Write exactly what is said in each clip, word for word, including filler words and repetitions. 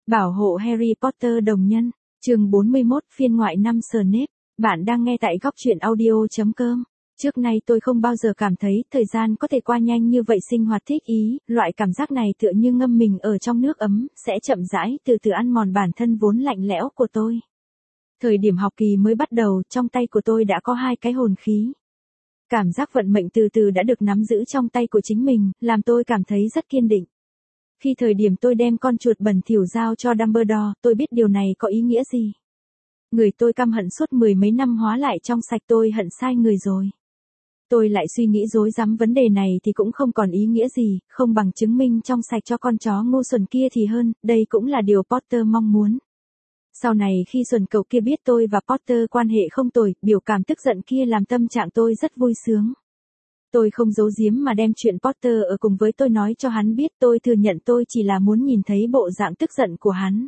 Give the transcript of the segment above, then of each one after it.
Bảo hộ Harry Potter đồng nhân, chương bốn mươi mốt phiên ngoại năm Snape. Bạn đang nghe tại góc truyện audio chấm com. Trước nay tôi không bao giờ cảm thấy thời gian có thể qua nhanh như vậy, sinh hoạt thích ý, loại cảm giác này tựa như ngâm mình ở trong nước ấm, sẽ chậm rãi từ từ ăn mòn bản thân vốn lạnh lẽo của tôi. Thời điểm học kỳ mới bắt đầu, trong tay của tôi đã có hai cái hồn khí. Cảm giác vận mệnh từ từ đã được nắm giữ trong tay của chính mình, làm tôi cảm thấy rất kiên định. Khi thời điểm tôi đem con chuột bẩn thỉu giao cho Dumbledore, tôi biết điều này có ý nghĩa gì. Người tôi căm hận suốt mười mấy năm hóa lại trong sạch, tôi hận sai người rồi. Tôi lại suy nghĩ rối rắm, vấn đề này thì cũng không còn ý nghĩa gì, không bằng chứng minh trong sạch cho con chó ngu xuẩn kia thì hơn, đây cũng là điều Potter mong muốn. Sau này khi xuẩn cậu kia biết tôi và Potter quan hệ không tồi, biểu cảm tức giận kia làm tâm trạng tôi rất vui sướng. Tôi không giấu giếm mà đem chuyện Potter ở cùng với tôi nói cho hắn biết, tôi thừa nhận tôi chỉ là muốn nhìn thấy bộ dạng tức giận của hắn.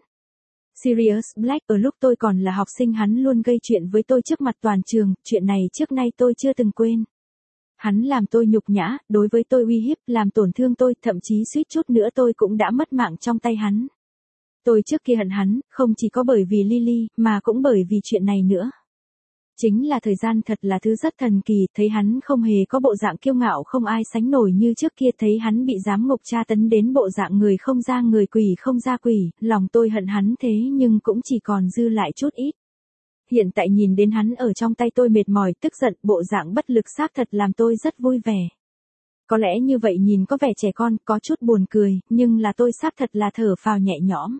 Sirius Black, ở lúc tôi còn là học sinh hắn luôn gây chuyện với tôi trước mặt toàn trường, chuyện này trước nay tôi chưa từng quên. Hắn làm tôi nhục nhã, đối với tôi uy hiếp, làm tổn thương tôi, thậm chí suýt chút nữa tôi cũng đã mất mạng trong tay hắn. Tôi trước kia hận hắn, không chỉ có bởi vì Lily, mà cũng bởi vì chuyện này nữa. Chính là thời gian thật là thứ rất thần kỳ, thấy hắn không hề có bộ dạng kiêu ngạo không ai sánh nổi như trước kia, thấy hắn bị giám ngục tra tấn đến bộ dạng người không ra người quỷ không ra quỷ, lòng tôi hận hắn thế nhưng cũng chỉ còn dư lại chút ít. Hiện tại nhìn đến hắn ở trong tay tôi mệt mỏi, tức giận, bộ dạng bất lực xác thật làm tôi rất vui vẻ. Có lẽ như vậy nhìn có vẻ trẻ con, có chút buồn cười, nhưng là tôi xác thật là thở phào nhẹ nhõm.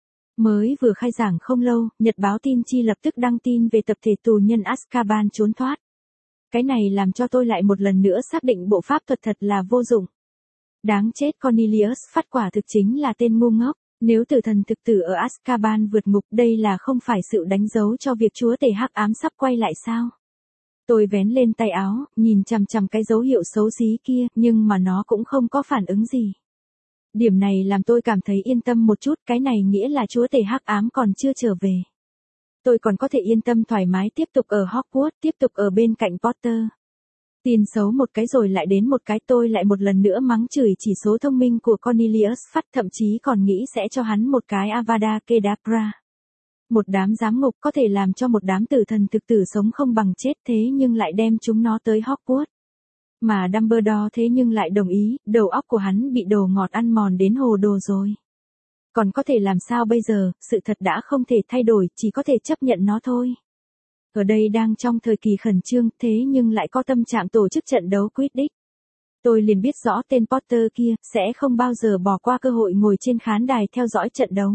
Mới vừa khai giảng không lâu, nhật báo tin chi lập tức đăng tin về tập thể tù nhân Azkaban trốn thoát. Cái này làm cho tôi lại một lần nữa xác định bộ pháp thuật thật là vô dụng. Đáng chết, Cornelius Phát quả thực chính là tên ngu ngốc. Nếu tử thần thực tử ở Azkaban vượt ngục, đây là không phải sự đánh dấu cho việc chúa tể hắc ám sắp quay lại sao? Tôi vén lên tay áo, nhìn chằm chằm cái dấu hiệu xấu xí kia, nhưng mà nó cũng không có phản ứng gì. Điểm này làm tôi cảm thấy yên tâm một chút, cái này nghĩa là chúa tể hắc ám còn chưa trở về. Tôi còn có thể yên tâm thoải mái tiếp tục ở Hogwarts, tiếp tục ở bên cạnh Potter. Tin xấu một cái rồi lại đến một cái, tôi lại một lần nữa mắng chửi chỉ số thông minh của Cornelius Phát, thậm chí còn nghĩ sẽ cho hắn một cái Avada Kedavra. Một đám giám ngục có thể làm cho một đám tử thần thực tử sống không bằng chết, thế nhưng lại đem chúng nó tới Hogwarts. Mà Dumbledore thế nhưng lại đồng ý, đầu óc của hắn bị đồ ngọt ăn mòn đến hồ đồ rồi. Còn có thể làm sao bây giờ, sự thật đã không thể thay đổi, chỉ có thể chấp nhận nó thôi. Ở đây đang trong thời kỳ khẩn trương, thế nhưng lại có tâm trạng tổ chức trận đấu Quidditch. Tôi liền biết rõ tên Potter kia, sẽ không bao giờ bỏ qua cơ hội ngồi trên khán đài theo dõi trận đấu.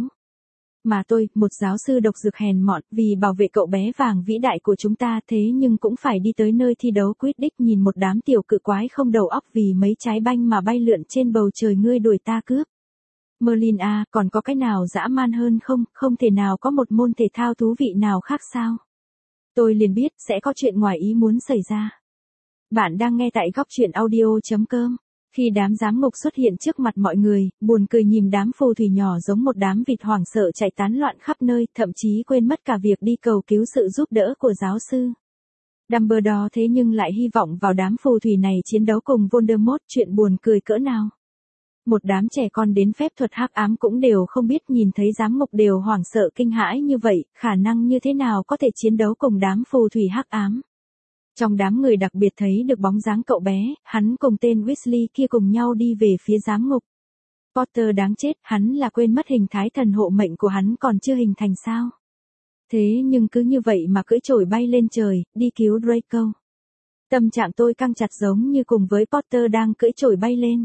Mà tôi, một giáo sư độc dược hèn mọn, vì bảo vệ cậu bé vàng vĩ đại của chúng ta, thế nhưng cũng phải đi tới nơi thi đấu Quidditch nhìn một đám tiểu cự quái không đầu óc vì mấy trái banh mà bay lượn trên bầu trời, ngươi đuổi ta cướp. Merlin à, còn có cái nào dã man hơn không, không thể nào có một môn thể thao thú vị nào khác sao? Tôi liền biết sẽ có chuyện ngoài ý muốn xảy ra. Bạn đang nghe tại góc truyện audio chấm com. Khi đám giám ngục xuất hiện trước mặt mọi người, buồn cười nhìn đám phù thủy nhỏ giống một đám vịt hoảng sợ chạy tán loạn khắp nơi, thậm chí quên mất cả việc đi cầu cứu sự giúp đỡ của giáo sư. Dumbledore thế nhưng lại hy vọng vào đám phù thủy này chiến đấu cùng Voldemort, chuyện buồn cười cỡ nào. Một đám trẻ con đến phép thuật hắc ám cũng đều không biết, nhìn thấy giám ngục đều hoảng sợ kinh hãi như vậy, khả năng như thế nào có thể chiến đấu cùng đám phù thủy hắc ám. Trong đám người đặc biệt thấy được bóng dáng cậu bé, hắn cùng tên Weasley kia cùng nhau đi về phía giám ngục. Potter đáng chết, hắn là quên mất hình thái thần hộ mệnh của hắn còn chưa hình thành sao? Thế nhưng cứ như vậy mà cưỡi chổi bay lên trời, đi cứu Draco. Tâm trạng tôi căng chặt giống như cùng với Potter đang cưỡi chổi bay lên.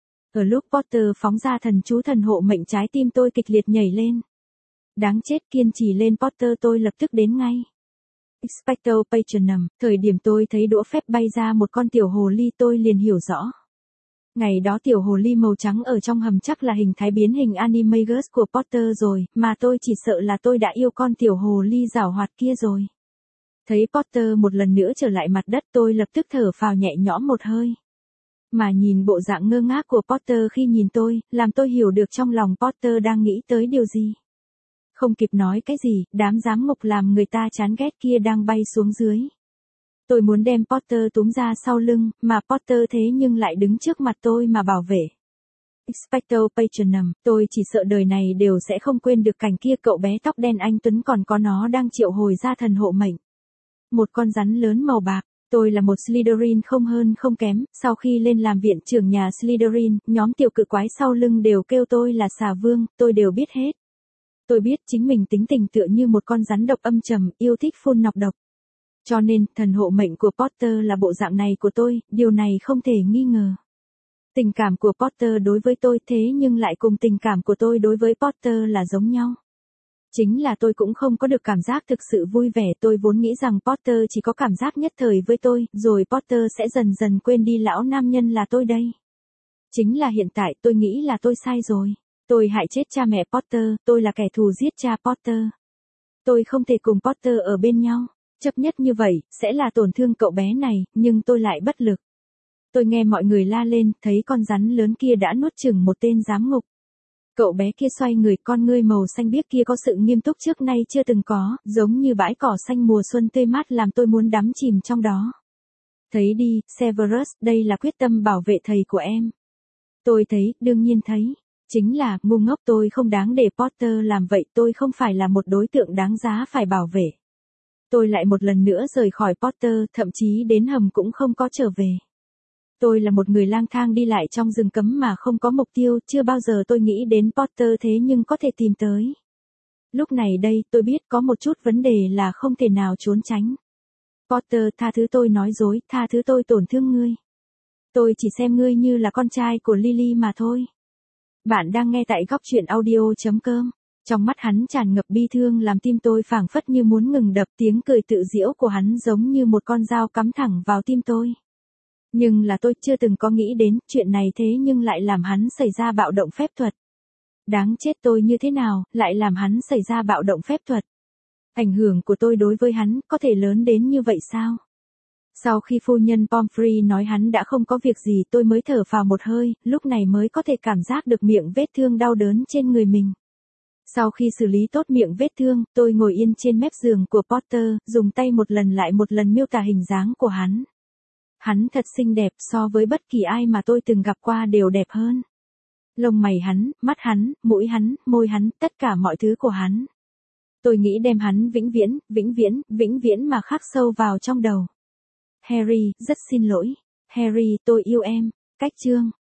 Ở lúc Potter phóng ra thần chú thần hộ mệnh, trái tim tôi kịch liệt nhảy lên. Đáng chết, kiên trì lên Potter, tôi lập tức đến ngay. Expecto Patronum, thời điểm tôi thấy đũa phép bay ra một con tiểu hồ ly, tôi liền hiểu rõ. Ngày đó tiểu hồ ly màu trắng ở trong hầm chắc là hình thái biến hình Animagus của Potter rồi, mà tôi chỉ sợ là tôi đã yêu con tiểu hồ ly giảo hoạt kia rồi. Thấy Potter một lần nữa trở lại mặt đất, tôi lập tức thở phào nhẹ nhõm một hơi. Mà nhìn bộ dạng ngơ ngác của Potter khi nhìn tôi, làm tôi hiểu được trong lòng Potter đang nghĩ tới điều gì. Không kịp nói cái gì, đám giám ngục làm người ta chán ghét kia đang bay xuống dưới. Tôi muốn đem Potter túm ra sau lưng, mà Potter thế nhưng lại đứng trước mặt tôi mà bảo vệ. Expecto Patronum, tôi chỉ sợ đời này đều sẽ không quên được cảnh kia cậu bé tóc đen anh Tuấn còn có nó đang triệu hồi ra thần hộ mệnh. Một con rắn lớn màu bạc. Tôi là một Slytherin không hơn không kém, sau khi lên làm viện trưởng nhà Slytherin, nhóm tiểu cự quái sau lưng đều kêu tôi là xà vương, tôi đều biết hết. Tôi biết chính mình tính tình tựa như một con rắn độc âm trầm, yêu thích phun nọc độc. Cho nên, thần hộ mệnh của Potter là bộ dạng này của tôi, điều này không thể nghi ngờ. Tình cảm của Potter đối với tôi thế nhưng lại cùng tình cảm của tôi đối với Potter là giống nhau. Chính là tôi cũng không có được cảm giác thực sự vui vẻ, tôi vốn nghĩ rằng Potter chỉ có cảm giác nhất thời với tôi, rồi Potter sẽ dần dần quên đi lão nam nhân là tôi đây. Chính là hiện tại tôi nghĩ là tôi sai rồi. Tôi hại chết cha mẹ Potter, tôi là kẻ thù giết cha Potter. Tôi không thể cùng Potter ở bên nhau, chấp nhất như vậy, sẽ là tổn thương cậu bé này, nhưng tôi lại bất lực. Tôi nghe mọi người la lên, thấy con rắn lớn kia đã nuốt chửng một tên giám ngục. Cậu bé kia xoay người, con ngươi màu xanh biếc kia có sự nghiêm túc trước nay chưa từng có, giống như bãi cỏ xanh mùa xuân tươi mát làm tôi muốn đắm chìm trong đó. Thấy đi, Severus, đây là quyết tâm bảo vệ thầy của em. Tôi thấy, đương nhiên thấy. Chính là, ngu ngốc tôi không đáng để Potter làm vậy, tôi không phải là một đối tượng đáng giá phải bảo vệ. Tôi lại một lần nữa rời khỏi Potter, thậm chí đến hầm cũng không có trở về. Tôi là một người lang thang đi lại trong rừng cấm mà không có mục tiêu, chưa bao giờ tôi nghĩ đến Potter thế nhưng có thể tìm tới. Lúc này đây, tôi biết có một chút vấn đề là không thể nào trốn tránh. Potter, tha thứ tôi nói dối, tha thứ tôi tổn thương ngươi. Tôi chỉ xem ngươi như là con trai của Lily mà thôi. Bạn đang nghe tại góc truyện audio chấm com. Trong mắt hắn tràn ngập bi thương làm tim tôi phảng phất như muốn ngừng đập, tiếng cười tự giễu của hắn giống như một con dao cắm thẳng vào tim tôi. Nhưng là tôi chưa từng có nghĩ đến chuyện này thế nhưng lại làm hắn xảy ra bạo động phép thuật. Đáng chết tôi như thế nào, lại làm hắn xảy ra bạo động phép thuật. Ảnh hưởng của tôi đối với hắn có thể lớn đến như vậy sao? Sau khi phu nhân Pomfrey nói hắn đã không có việc gì tôi mới thở phào một hơi, lúc này mới có thể cảm giác được miệng vết thương đau đớn trên người mình. Sau khi xử lý tốt miệng vết thương, tôi ngồi yên trên mép giường của Potter, dùng tay một lần lại một lần miêu tả hình dáng của hắn. Hắn thật xinh đẹp, so với bất kỳ ai mà tôi từng gặp qua đều đẹp hơn. Lông mày hắn, mắt hắn, mũi hắn, môi hắn, tất cả mọi thứ của hắn. Tôi nghĩ đem hắn vĩnh viễn, vĩnh viễn, vĩnh viễn mà khắc sâu vào trong đầu. Harry, rất xin lỗi. Harry, tôi yêu em. Cách chương.